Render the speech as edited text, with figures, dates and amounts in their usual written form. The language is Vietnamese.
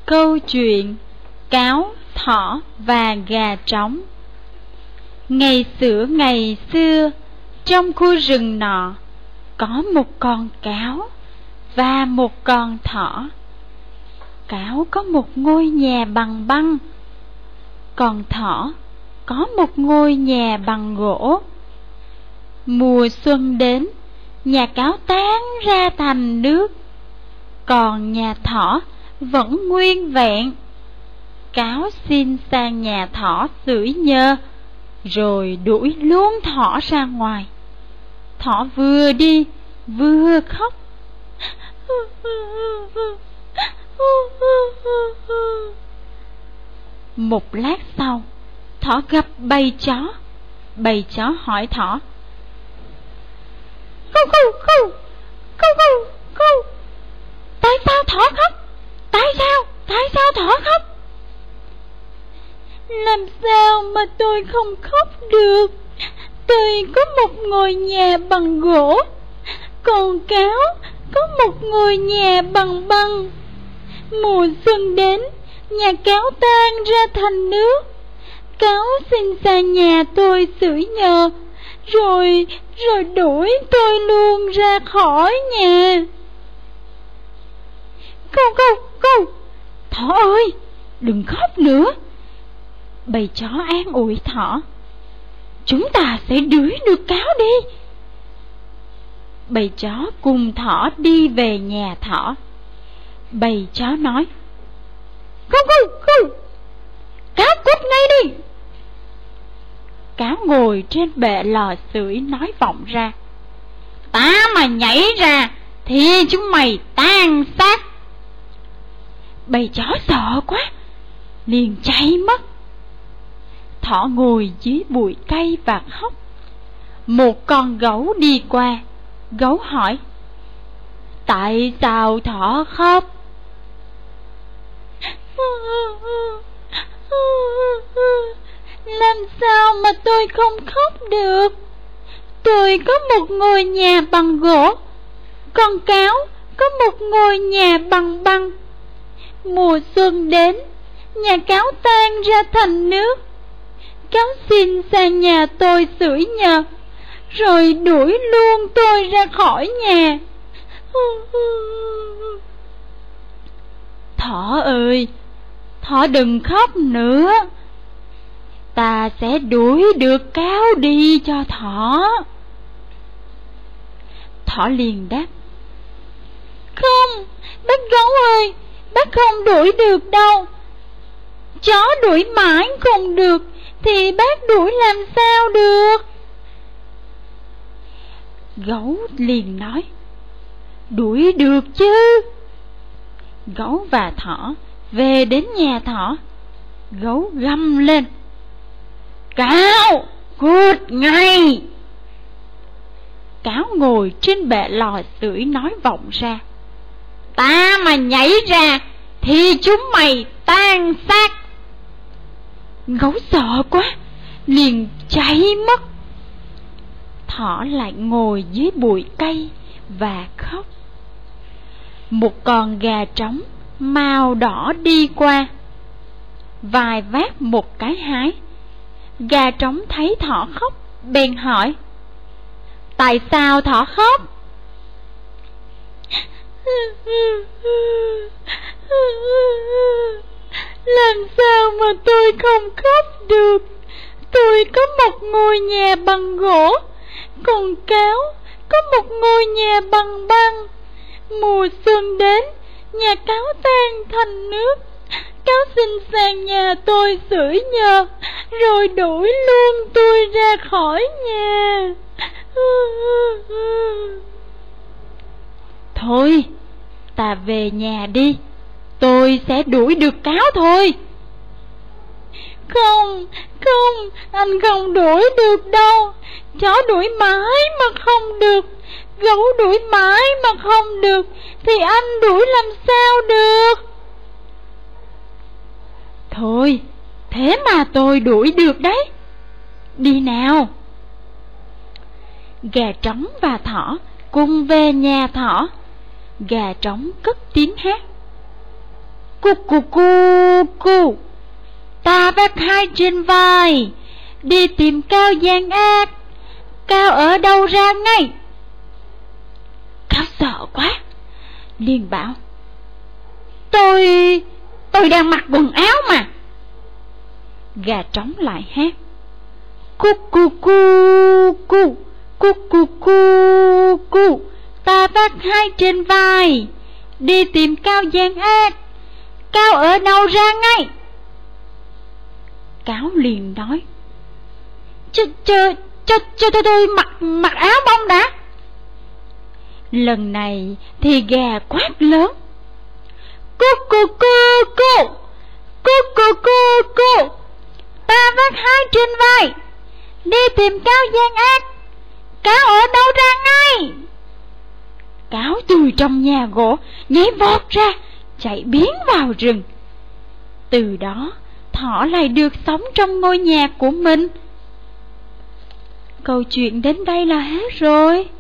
Câu chuyện Cáo, Thỏ và Gà Trống. Ngày xưa, trong khu rừng nọ, có một con cáo và một con thỏ. Cáo có một ngôi nhà bằng băng, còn thỏ có một ngôi nhà bằng gỗ. Mùa xuân đến, nhà cáo tán ra thành nước, còn nhà thỏ vẫn nguyên vẹn. Cáo xin sang nhà thỏ sưởi nhờ, rồi đuổi luôn thỏ ra ngoài. Thỏ vừa đi vừa khóc. Một lát sau, thỏ gặp bầy chó. Bầy chó hỏi thỏ: Tại sao thỏ khóc? Tại sao thỏ khóc? Làm sao mà tôi không khóc được? Tôi có một ngôi nhà bằng gỗ, còn cáo có một ngôi nhà bằng băng. Mùa xuân đến, nhà cáo tan ra thành nước. Cáo xin sang nhà tôi sưởi nhờ, rồi đuổi tôi luôn ra khỏi nhà. Câu, thỏ ơi, đừng khóc nữa. Bầy chó an ủi thỏ: Chúng ta sẽ đuổi được cáo đi. Bầy chó cùng thỏ đi về nhà thỏ. Bầy chó nói: Câu, cáo cút ngay đi. Cáo ngồi trên bệ lò sưởi nói vọng ra: Ta mà nhảy ra thì chúng mày tan xác. Bầy chó sợ quá, liền chạy mất. Thỏ ngồi dưới bụi cây và khóc. Một con gấu đi qua. Gấu hỏi: Tại sao thỏ khóc? Làm sao mà tôi không khóc được? Tôi có một ngôi nhà bằng gỗ, con cáo có một ngôi nhà bằng băng. Mùa xuân đến, nhà cáo tan ra thành nước. Cáo xin sang nhà tôi sưởi nhờ, rồi đuổi luôn tôi ra khỏi nhà. Thỏ ơi, thỏ đừng khóc nữa. Ta sẽ đuổi được cáo đi cho thỏ. Thỏ liền đáp: Không, bác gấu ơi, bác không đuổi được đâu. Chó đuổi mãi không được thì bác đuổi làm sao được? Gấu liền nói: Đuổi được chứ. Gấu và thỏ về đến nhà thỏ. Gấu gầm lên: Cáo, cút ngay. Cáo ngồi trên bệ lò sưởi nói vọng ra: Ta mà nhảy ra thì chúng mày tan xác. Gấu sợ quá, liền chạy mất. Thỏ lại ngồi dưới bụi cây và khóc. Một con gà trống màu đỏ đi qua, vài vác một cái hái. Gà trống thấy thỏ khóc, bèn hỏi: Tại sao thỏ khóc? Làm sao mà tôi không khóc được? Tôi có một ngôi nhà bằng gỗ, còn cáo có một ngôi nhà bằng băng. Mùa xuân đến, nhà cáo tan thành nước. Cáo xin sang nhà tôi sưởi nhờ, rồi đuổi luôn tôi ra khỏi nhà. Thôi, ta về nhà đi, tôi sẽ đuổi được cáo thôi. Không, anh không đuổi được đâu. Chó đuổi mãi mà không được, gấu đuổi mãi mà không được, thì anh đuổi làm sao được? Thôi, thế mà tôi đuổi được đấy. Đi nào. Gà trống và thỏ cùng về nhà thỏ. Gà trống cất tiếng hát: Cu cu cu cu. Ta vác hai trên vai, đi tìm Cao gian ác. Cao ở đâu ra ngay? Cáo sợ quá, liền bảo: Tôi đang mặc quần áo mà. Gà trống lại hát: Cu cu cu cu, cu cu cu cu. Ta vác hai trên vai, đi tìm Cao gian ác. Cao ở đâu ra ngay? Cáo liền nói: Cho tôi mặc áo bông đã. Lần này thì gà quát lớn: Cu cu cu cu, cu cu cu cu. Ta vác hai trên vai, đi tìm Cao gian ác. Cáo ở đâu ra ngay? Cáo từ trong nhà gỗ nhảy vọt ra, chạy biến vào rừng. Từ đó thỏ lại được sống trong ngôi nhà của mình. Câu chuyện đến đây là hết rồi.